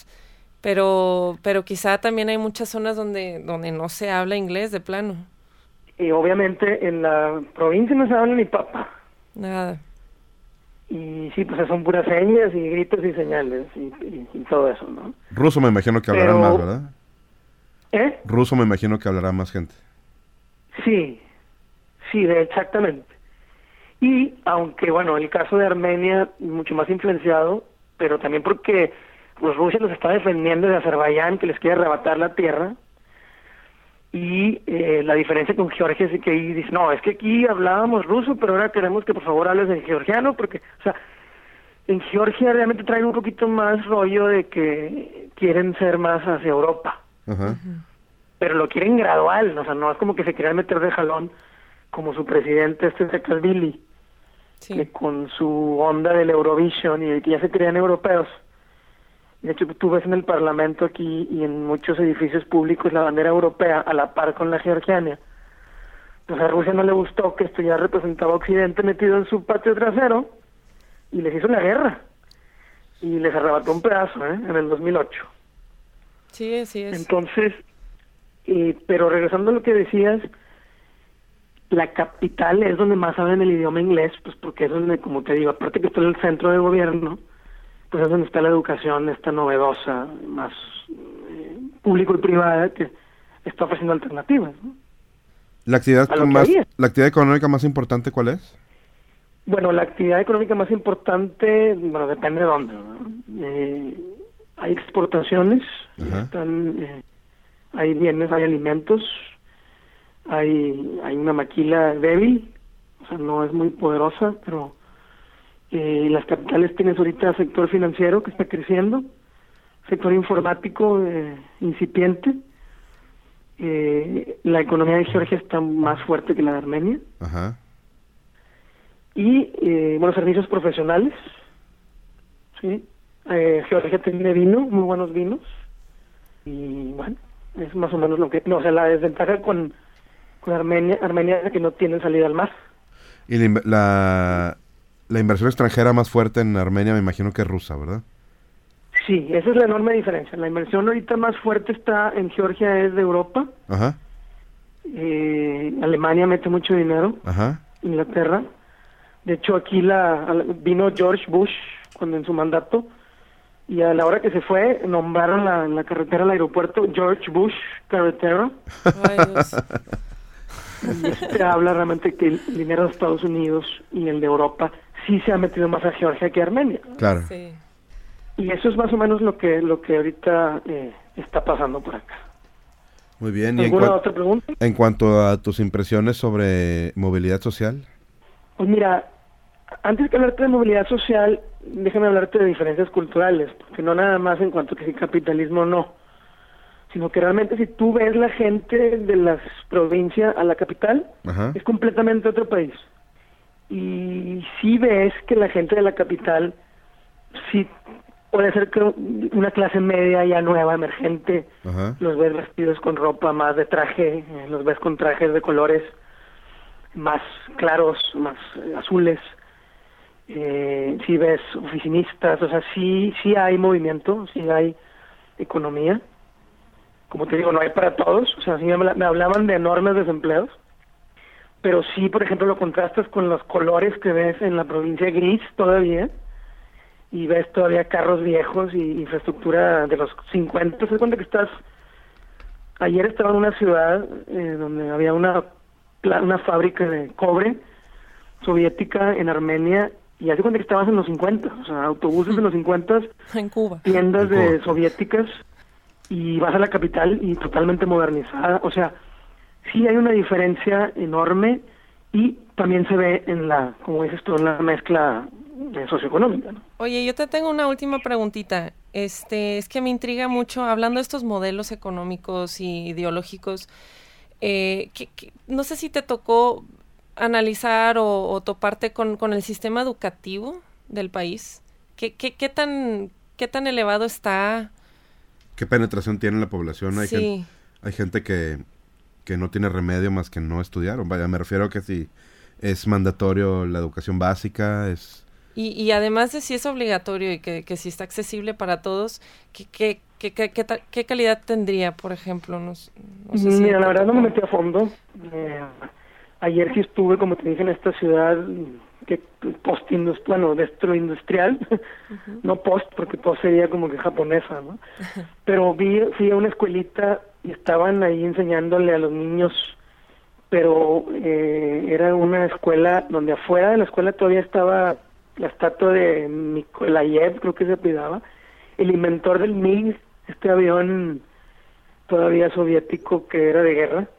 pero pero quizá también hay muchas zonas donde donde no se habla inglés de plano. Y obviamente en la provincia no se habla ni papa. Nada. Y sí, pues son puras señas y gritos y señales y, y, y todo eso, ¿no? Ruso me imagino que hablará Pero... más, ¿verdad? ¿Eh? Ruso me imagino que hablará más gente. Sí, sí, de, exactamente. Y aunque, bueno, el caso de Armenia mucho más influenciado, pero también porque pues Rusia los está defendiendo de Azerbaiyán, que les quiere arrebatar la tierra. Y eh, la diferencia con Georgia es que ahí dice, no, es que aquí hablábamos ruso, pero ahora queremos que por favor hables en georgiano, porque, o sea, en Georgia realmente traen un poquito más rollo de que quieren ser más hacia Europa. Ajá. Pero lo quieren gradual, o sea, no es como que se quieran meter de jalón como su presidente, este Saakashvili, sí. que con su onda del Eurovision y que ya se creían europeos. De hecho, tú ves en el Parlamento aquí y en muchos edificios públicos la bandera europea a la par con la georgiana. Pues a Rusia no le gustó que esto ya representaba a Occidente metido en su patio trasero y les hizo la guerra. Y les arrebató un pedazo, ¿eh? En el dos mil ocho. Sí, sí es. Entonces, eh, pero regresando a lo que decías, la capital es donde más saben el idioma inglés, pues porque es donde, como te digo, aparte que está en el centro de gobierno, pues es donde está la educación esta novedosa, más eh, público y privada, que está ofreciendo alternativas, ¿no? ¿La actividad, más, ¿La actividad económica más importante cuál es? Bueno, la actividad económica más importante, bueno, depende de dónde, ¿no? Eh, hay exportaciones, están, eh, hay bienes, hay alimentos, hay hay una maquila débil, o sea, no es muy poderosa, pero eh, las capitales tienes ahorita sector financiero que está creciendo, sector informático eh, incipiente. Eh, la economía de Georgia está más fuerte que la de Armenia. Ajá. Y, eh, bueno, servicios profesionales. Sí. Eh, Georgia tiene vino, muy buenos vinos. Y, bueno, es más o menos lo que... No, o sea, la desventaja con, con Armenia, Armenia es que no tienen salida al mar. Y la, la, la inversión extranjera más fuerte en Armenia me imagino que es rusa, ¿verdad? Sí, esa es la enorme diferencia. La inversión ahorita más fuerte está en Georgia, es de Europa. Ajá. Eh, Alemania mete mucho dinero. Ajá. Inglaterra. De hecho, aquí la vino George Bush cuando en su mandato, y a la hora que se fue, nombraron la, la carretera al aeropuerto George Bush Carretera. Ay, Dios. Y este habla realmente que el dinero de Estados Unidos y el de Europa sí se ha metido más a Georgia que a Armenia. Claro. Sí. Y eso es más o menos lo que lo que ahorita eh, está pasando por acá. Muy bien. ¿Y en, ¿Alguna cuan- otra pregunta? en cuanto a tus impresiones sobre movilidad social? Pues mira, antes que hablarte de movilidad social, déjame hablarte de diferencias culturales, porque no nada más en cuanto a que si capitalismo no, sino que realmente si tú ves la gente de las provincias a la capital, Ajá. es completamente otro país. Y sí ves que la gente de la capital, sí puede ser que una clase media ya nueva, emergente, Ajá. los ves vestidos con ropa más de traje, eh, los ves con trajes de colores más claros, más eh, azules. Eh, sí ves oficinistas, o sea, sí sí hay movimiento, sí hay economía. Como te digo, no hay para todos, o sea, sí me, habla- me hablaban de enormes desempleos, pero sí, por ejemplo, lo contrastas con los colores que ves en la provincia gris todavía, y ves todavía carros viejos y infraestructura de los cincuenta. ¿Te das cuenta que estás? Ayer estaba en una ciudad eh, donde había una pla- una fábrica de cobre soviética en Armenia, y hace cuenta que estabas en los cincuenta, o sea, autobuses en los cincuenta, En Cuba. tiendas En de Cuba. soviéticas, y vas a la capital y totalmente modernizada. O sea, sí hay una diferencia enorme, y también se ve en la, como dices tú, en la mezcla eh, socioeconómica, ¿no? Oye, yo te tengo una última preguntita. Este, es que me intriga mucho, hablando de estos modelos económicos y ideológicos, eh, que, que- no sé si te tocó analizar o, o toparte con, con el sistema educativo del país. ¿Qué, qué, qué tan, qué tan elevado está? ¿Qué penetración tiene la población? Hay, Sí. gen- hay gente que, que no tiene remedio más que no estudiar. Vaya, me refiero a que si es mandatorio la educación básica, es... Y, y además de si es obligatorio y que, que si está accesible para todos, ¿qué, qué, qué, qué, qué, tal- qué calidad tendría, por ejemplo? No, s- no sé si Mira, te la verdad no me tocó. metí a fondo. Eh, ayer sí estuve, como te dije, en esta ciudad que post bueno, destroindustrial, no post, porque post sería como que japonesa, ¿no? Pero vi, fui a una escuelita y estaban ahí enseñándole a los niños, pero eh, era una escuela donde afuera de la escuela todavía estaba la estatua de Nikolayev, creo que se apellidaba, el inventor del MiG, este avión todavía soviético que era de guerra.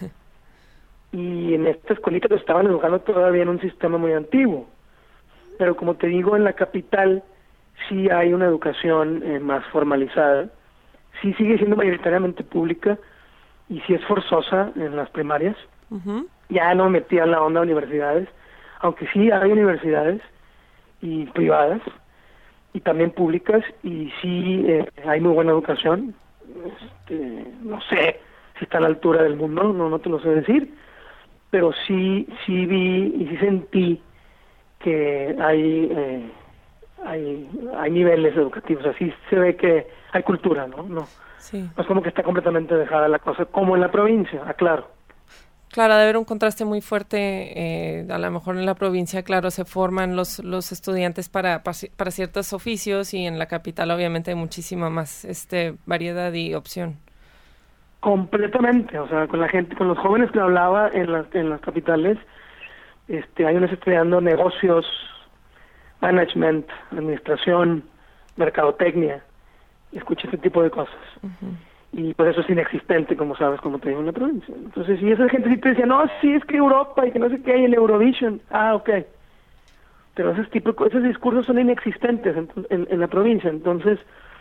Y en esta escuelita lo estaban educando todavía en un sistema muy antiguo. Pero como te digo, en la capital sí hay una educación eh, más formalizada, sí sigue siendo mayoritariamente pública y sí es forzosa en las primarias. Ujú. Ya no metía en la onda de universidades, aunque sí hay universidades y privadas y también públicas, y sí eh, hay muy buena educación. Este, no sé si está a la altura del mundo, no no te lo sé decir, pero sí sí vi y sí sentí que hay eh, hay hay niveles educativos, así se ve que hay cultura, no no Sí. no es como que está completamente dejada la cosa como en la provincia, aclaro. Claro, debe haber un contraste muy fuerte. Eh, a lo mejor en la provincia, claro, se forman los, los estudiantes para, para, ci- para ciertos oficios, y en la capital obviamente hay muchísima más este, variedad y opción. Completamente, o sea, con la gente, con los jóvenes que hablaba en las en las capitales, este, hay unos estudiando negocios, management, administración, mercadotecnia, y escuché este tipo de cosas. Ujú. Y pues eso es inexistente, como sabes, como te digo, en la provincia. Entonces, si esa gente sí te decía, no, sí, es que Europa y que no sé qué hay, el Eurovision, ah, ok. Pero esos, tipo, esos discursos son inexistentes en, en, en la provincia. Entonces,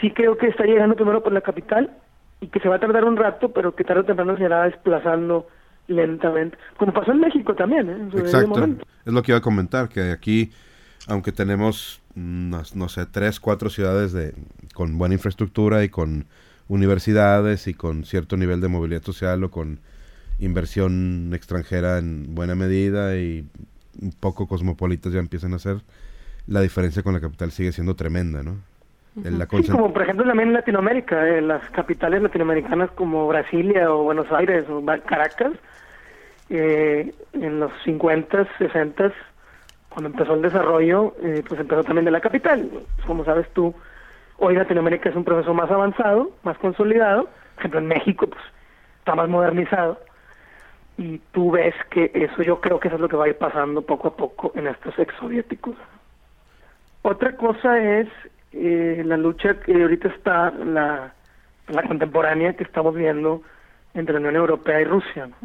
sí creo que está llegando primero por la capital y que se va a tardar un rato, pero que tarde o temprano se irá desplazando lentamente, como pasó en México también, ¿eh? En su debido Exacto, momento. es lo que iba a comentar, que aquí, aunque tenemos, no, no sé, tres, cuatro ciudades de con buena infraestructura y con universidades y con cierto nivel de movilidad social o con inversión extranjera en buena medida y un poco cosmopolitas ya empiezan a ser, la diferencia con la capital sigue siendo tremenda, ¿no? Uh-huh. En la sí, como por ejemplo también en Latinoamérica, en las capitales latinoamericanas como Brasilia o Buenos Aires o Caracas, eh, en los cincuenta, sesenta, cuando empezó el desarrollo, eh, pues empezó también de la capital. Como sabes tú, hoy Latinoamérica es un proceso más avanzado, más consolidado. Por ejemplo, en México pues está más modernizado. Y tú ves que eso, yo creo que eso es lo que va a ir pasando poco a poco en estos exsoviéticos. Otra cosa es eh, la lucha que ahorita está, la, la contemporánea que estamos viendo entre la Unión Europea y Rusia, ¿no?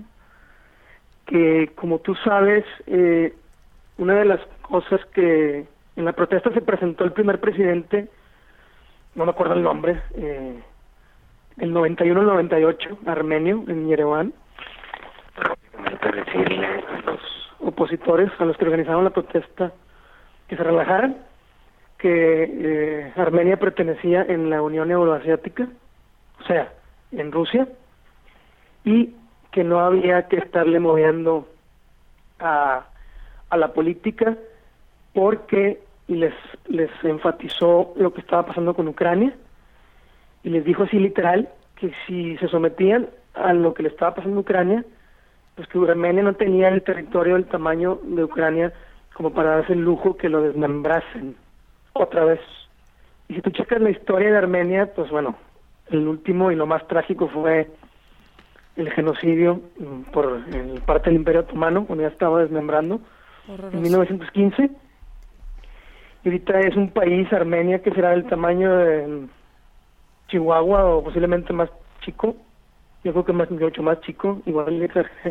Que como tú sabes, eh, una de las cosas que en la protesta se presentó el primer presidente, no me acuerdo el nombre, eh, el noventa y uno noventa y ocho, armenio, en Yerevan, para decirle a los opositores, a los que organizaron la protesta, que se relajaran, que eh, Armenia pertenecía en la Unión Euroasiática, o sea, en Rusia, y que no había que estarle moviendo a, a la política porque y les les enfatizó lo que estaba pasando con Ucrania y les dijo así literal que si se sometían a lo que le estaba pasando en Ucrania, pues que Armenia no tenía el territorio del tamaño de Ucrania como para darse el lujo que lo desmembrasen otra vez. Y si tú checas la historia de Armenia, pues bueno, el último y lo más trágico fue el genocidio por el parte del Imperio Otomano, cuando ya estaba desmembrando, horroroso, en mil novecientos quince. Y ahorita es un país, Armenia, que será del tamaño de Chihuahua o posiblemente más chico. Yo creo que más mucho más chico, igual le exageré.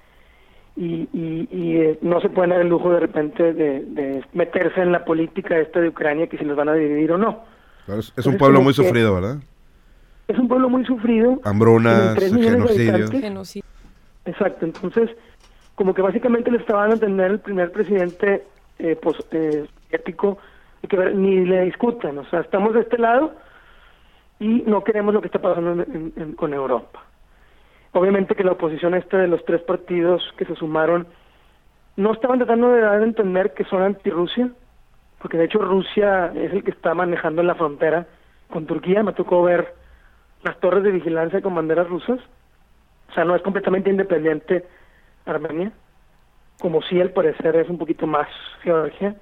Y, y, y eh, no se pueden dar el lujo de repente de, de meterse en la política esta de Ucrania, que si los van a dividir o no. Claro, es, es un pueblo muy sufrido, ¿verdad? Es un pueblo muy sufrido. Hambrunas, genocidios. Genocidio. Exacto, entonces, como que básicamente le estaban a entender el primer presidente eh, pues, eh, soviético, que ni le discutan, o sea, estamos de este lado y no queremos lo que está pasando en, en, en, con Europa. Obviamente que la oposición esta de los tres partidos que se sumaron no estaban tratando de dar a entender que son anti-Rusia, porque de hecho Rusia es el que está manejando la frontera con Turquía. Me tocó ver las torres de vigilancia con banderas rusas, o sea, no es completamente independiente Armenia, como sí al parecer es un poquito más Georgia,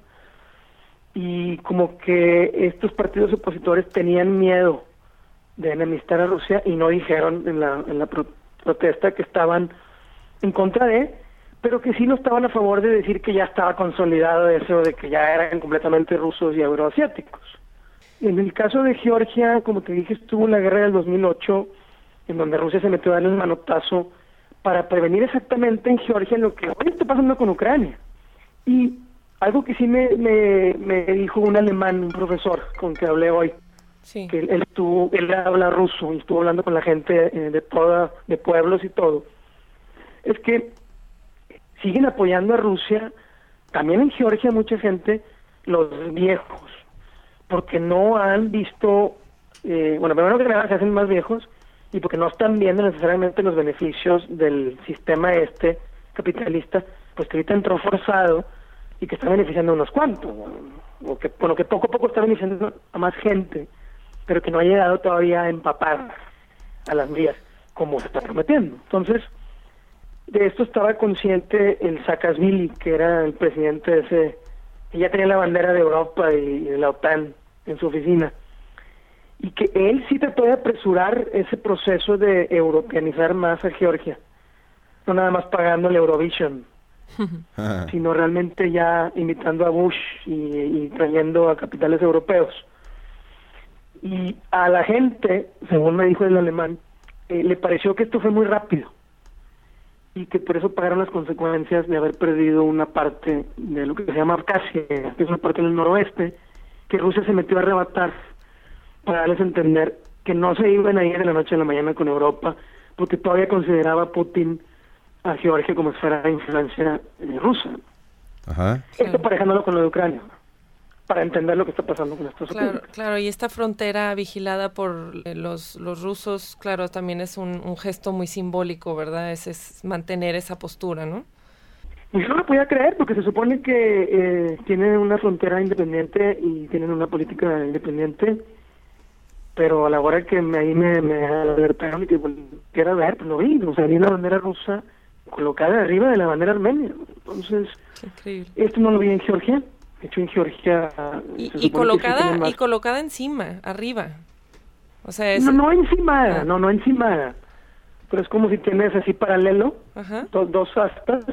y como que estos partidos opositores tenían miedo de enemistar a Rusia y no dijeron en la, en la pro- protesta que estaban en contra de, pero que sí no estaban a favor de decir que ya estaba consolidado eso de que ya eran completamente rusos y euroasiáticos. En el caso de Georgia, como te dije, estuvo la guerra del dos mil ocho, en donde Rusia se metió a darle un manotazo para prevenir exactamente en Georgia lo que hoy está pasando con Ucrania. Y algo que sí me, me, me dijo un alemán, un profesor con que hablé hoy, sí, que él, él, estuvo, él habla ruso y estuvo hablando con la gente eh, de toda, de pueblos y todo, es que siguen apoyando a Rusia, también en Georgia mucha gente, los viejos, porque no han visto, eh, bueno, primero que nada se hacen más viejos y porque no están viendo necesariamente los beneficios del sistema este capitalista, pues que ahorita entró forzado y que está beneficiando a unos cuantos, o que, bueno, que poco a poco está beneficiando a más gente, pero que no ha llegado todavía a empapar a las vías como se está prometiendo. Entonces, de esto estaba consciente el Saakashvili, que era el presidente de ese, que ya tenía la bandera de Europa y de la OTAN en su oficina, y que él sí trató de apresurar ese proceso de europeanizar más a Georgia, no nada más pagando el Eurovision, sino realmente ya imitando a Bush y, y trayendo a capitales europeos. Y a la gente, según me dijo el alemán, eh, le pareció que esto fue muy rápido y que por eso pagaron las consecuencias de haber perdido una parte de lo que se llama Abjasia, que es una parte del noroeste, que Rusia se metió a arrebatar para darles a entender que no se iban a ir de la noche a la mañana con Europa, porque todavía consideraba Putin a Georgia como esfera de influencia eh, rusa. Ajá. Esto parejándolo con lo de Ucrania, para entender lo que está pasando con estos Claro, claro, y esta frontera vigilada por eh, los, los rusos, claro, también es un, un gesto muy simbólico, ¿verdad? Es, es mantener esa postura, ¿no? Y yo no lo podía creer, porque se supone que eh, tienen una frontera independiente y tienen una política independiente, pero a la hora que me, ahí me, me alertaron y que bueno, quiera ver, pues lo vi, o sea, vi la bandera rusa colocada arriba de la bandera armenia. Entonces, increíble. Esto no lo vi en Georgia. De hecho, en Georgia... Y, y colocada sí y colocada encima, arriba. O sea, es... No, no encima, ah. no, no encima. Pero es como si tienes así paralelo, do, dos astas,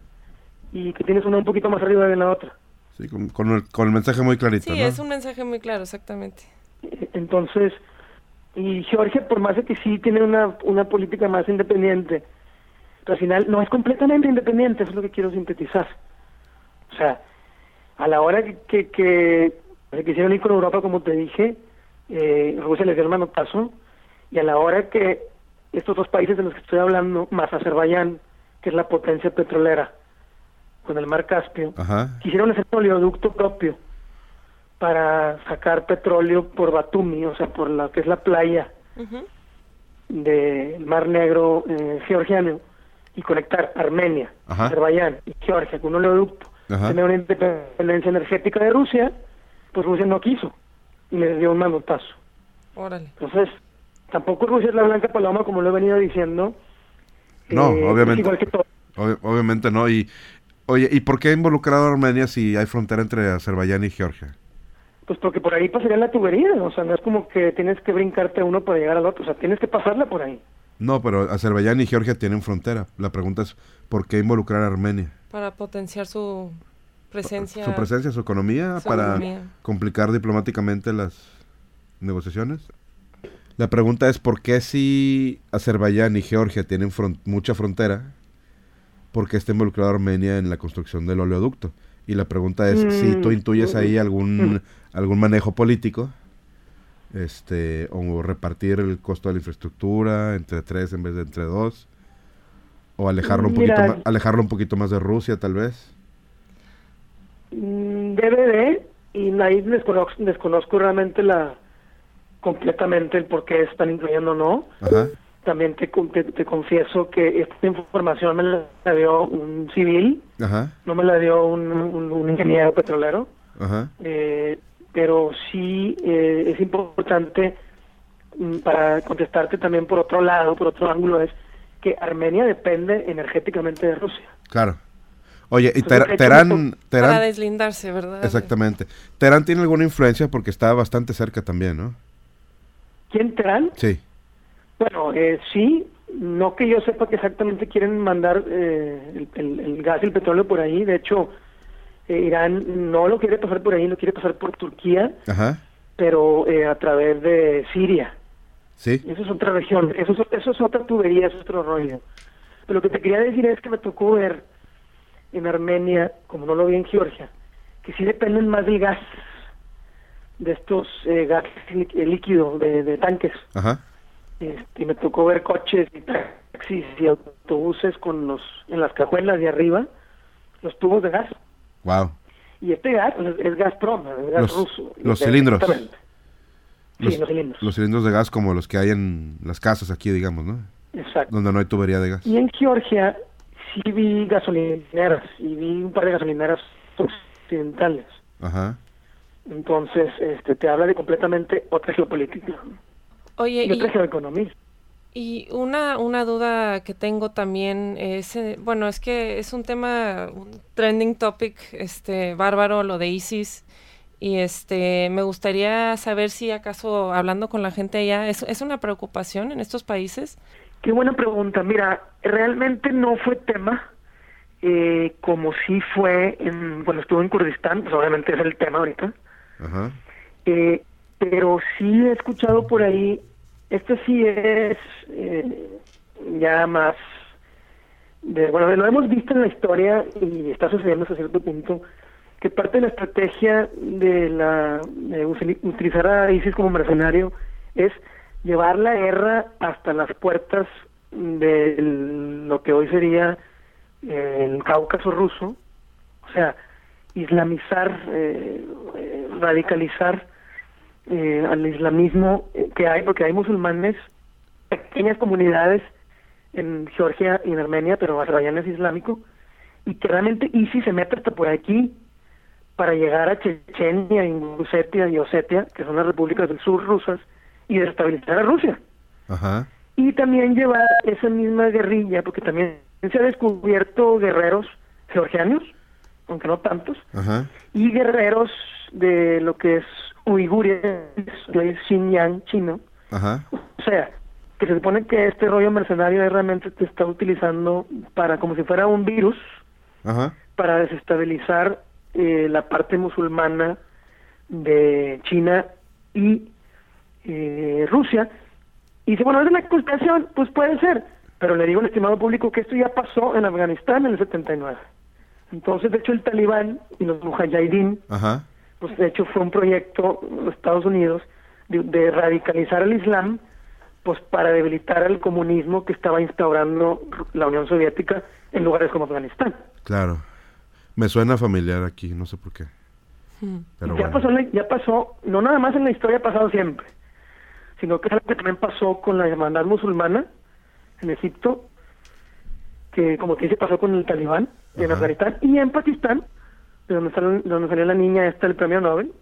y que tienes una un poquito más arriba de la otra. Sí, con, con, el, con el mensaje muy clarito, Sí, ¿no? es un mensaje muy claro, exactamente. Entonces, y Georgia, por más de que sí tiene una, una política más independiente, pero al final no es completamente independiente, eso es lo que quiero sintetizar. O sea, a la hora que, que, que se quisieron ir con Europa, como te dije, eh, Rusia les dio el manotazo, y a la hora que estos dos países de los que estoy hablando, más Azerbaiyán, que es la potencia petrolera, con el mar Caspio, Ajá. quisieron hacer un oleoducto propio para sacar petróleo por Batumi, o sea, por la que es la playa uh-huh. del Mar Negro eh, georgiano, y conectar Armenia, Ajá. Azerbaiyán y Georgia con un oleoducto, Ajá. tener una independencia energética de Rusia, pues Rusia no quiso y les dio un manotazo. Órale. Entonces, tampoco Rusia es la blanca paloma, como lo he venido diciendo. No, eh, obviamente. Igual que todo. Ob- obviamente no. Y oye, ¿y por qué ha involucrado a Armenia si hay frontera entre Azerbaiyán y Georgia? Pues porque por ahí pasaría la tubería, o sea, no es como que tienes que brincarte a uno para llegar al otro, o sea, tienes que pasarla por ahí. No, pero Azerbaiyán y Georgia tienen frontera. La pregunta es, ¿por qué involucrar a Armenia? Para potenciar su presencia. Su presencia, su economía, su para economía. Complicar diplomáticamente las negociaciones. La pregunta es, ¿por qué si Azerbaiyán y Georgia tienen front- mucha frontera, por qué está involucrado Armenia en la construcción del oleoducto? Y la pregunta es, mm. si tú intuyes ahí algún, mm. algún manejo político, este, o repartir el costo de la infraestructura entre tres en vez de entre dos, o alejarlo un Mira, poquito más, alejarlo un poquito más de Rusia, tal vez. Debe de, y ahí desconozco, desconozco realmente la completamente el por qué están incluyendo o no. Ajá. También te, te, te confieso que esta información me la dio un civil, Ajá. no me la dio un, un, un ingeniero petrolero. Ajá. Eh, pero sí eh, es importante mm, para contestarte también por otro lado, por otro ángulo, es que Armenia depende energéticamente de Rusia. Claro. Oye, y Ter- Teherán, Teherán... Para deslindarse, ¿verdad? Exactamente. Teherán tiene alguna influencia porque está bastante cerca también, ¿no? ¿Quién, Teherán? Sí. Bueno, eh, sí, no que yo sepa que exactamente quieren mandar eh, el, el, el gas y el petróleo por ahí, de hecho... Eh, Irán no lo quiere pasar por ahí, lo quiere pasar por Turquía, Ajá. pero eh, a través de Siria. Sí. Eso es otra región, eso es, eso es otra tubería, eso es otro rollo. Pero lo que te quería decir es que me tocó ver en Armenia, como no lo vi en Georgia, que sí dependen más del gas, de estos eh, gas líquido, de, de tanques. Ajá. Este, y me tocó ver coches y taxis y autobuses con los en las cajuelas de arriba, los tubos de gas. Wow. Y este gas es, es Gazprom, es gas los, ruso. Los cilindros. Los, sí, los cilindros. Los cilindros de gas como los que hay en las casas aquí, digamos, ¿no? Exacto. Donde no hay tubería de gas. Y en Georgia sí vi gasolineras, y vi un par de gasolineras occidentales. Ajá. Entonces, este, te habla de completamente otra geopolítica. Oye, y otra y... geoeconomía. Y una una duda que tengo también es, eh, bueno, es que es un tema, un trending topic, este, bárbaro, lo de ISIS, y este, me gustaría saber si acaso, hablando con la gente allá, ¿es, es una preocupación en estos países? Qué buena pregunta. Mira, realmente no fue tema, eh, como sí fue en, cuando estuve en Kurdistán, pues obviamente es el tema ahorita. Ajá. Eh, pero sí he escuchado por ahí. Este sí es eh, ya más, de, bueno, lo hemos visto en la historia y está sucediendo hasta cierto punto, que parte de la estrategia de la de utilizar a ISIS como mercenario es llevar la guerra hasta las puertas de lo que hoy sería el Cáucaso ruso, o sea, islamizar, eh, eh, radicalizar eh, al islamismo que hay, porque hay musulmanes, pequeñas comunidades en Georgia y en Armenia, pero Azerbaiyán es islámico, y que realmente ISIS se mete hasta por aquí para llegar a Chechenia, Ingusetia y Osetia, que son las repúblicas del sur rusas, y desestabilizar a Rusia. Ajá. Y también llevar esa misma guerrilla, porque también se ha descubierto guerreros georgianos, aunque no tantos, Ajá. y guerreros de lo que es Uiguria, que es Xinjiang chino. Ajá. O sea, que se supone que este rollo mercenario realmente te está utilizando para, como si fuera un virus, Ajá. para desestabilizar eh, la parte musulmana de China y eh, Rusia. Y si, bueno, es de la conspiración, pues puede ser, pero le digo al estimado público que esto ya pasó en Afganistán en el setenta y nueve. Entonces, de hecho, el Talibán y los mujahidín, Ajá. pues de hecho fue un proyecto de los Estados Unidos de, de radicalizar el Islam, pues para debilitar al comunismo que estaba instaurando la Unión Soviética en lugares como Afganistán. Claro. Me suena familiar aquí, no sé por qué. Pero ya, bueno. pasó, en la- ya pasó, no nada más en la historia ha pasado siempre, sino que es algo que también pasó con la hermandad musulmana en Egipto, que como que se pasó con el Talibán en Ajá. Afganistán y en Pakistán, de donde, sal- de donde salió la niña esta del premio Nobel,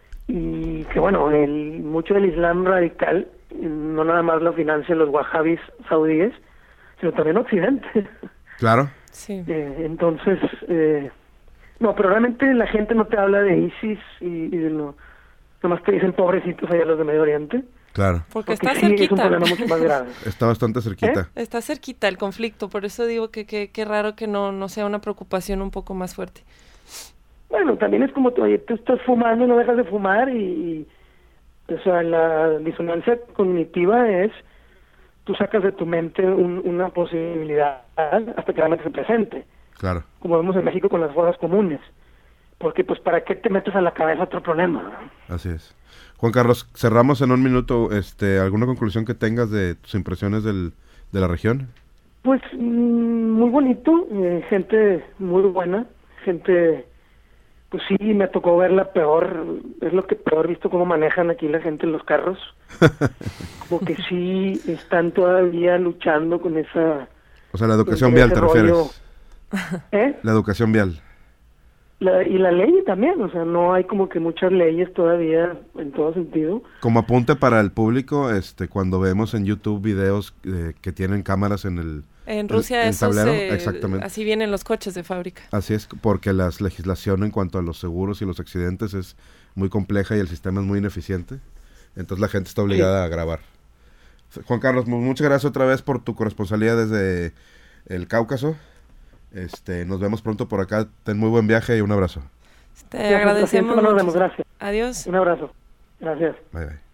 y que bueno, el mucho del Islam radical no nada más lo financian los wahhabis saudíes, sino también Occidente. Claro. Sí. Eh, entonces, eh, no, pero realmente la gente no te habla de ISIS y, y de lo, nomás te dicen pobrecitos allá los de Medio Oriente. Claro. Porque, Porque está sí, es un cerquita. problema mucho más grave. Está bastante cerquita. Está cerquita el conflicto, por eso digo que qué que raro que no, no sea una preocupación un poco más fuerte. Bueno, también es como, tú, oye, tú estás fumando y no dejas de fumar y, y, o sea, la disonancia cognitiva es, tú sacas de tu mente un- una posibilidad hasta que realmente se presente, Claro. como vemos en México con las fosas comunes, porque pues para qué te metes a la cabeza otro problema. Así es. Juan Carlos, cerramos en un minuto. Este, ¿alguna conclusión que tengas de tus impresiones del, de la región? Pues mm, muy bonito, eh, gente muy buena, gente, pues sí, me tocó ver la peor, es lo que peor visto cómo manejan aquí la gente en los carros, como que sí están todavía luchando con esa... O sea, la educación con vial, ese ¿te rollo. refieres? ¿Eh? La educación vial. La, y la ley también, o sea, no hay como que muchas leyes todavía en todo sentido. Como apunte para el público, este, cuando vemos en YouTube videos eh, que tienen cámaras en el, En el- Rusia el eso tablero, se- exactamente. así vienen los coches de fábrica. Así es, porque la legislación en cuanto a los seguros y los accidentes es muy compleja y el sistema es muy ineficiente. Entonces la gente está obligada a grabar. Juan Carlos, mu- muchas gracias otra vez por tu corresponsalía desde el Cáucaso. Este, nos vemos pronto por acá. Ten muy buen viaje y un abrazo. Te Gracias, agradecemos nos mucho. vemos, gracias. Adiós. Un abrazo. Gracias. Bye bye.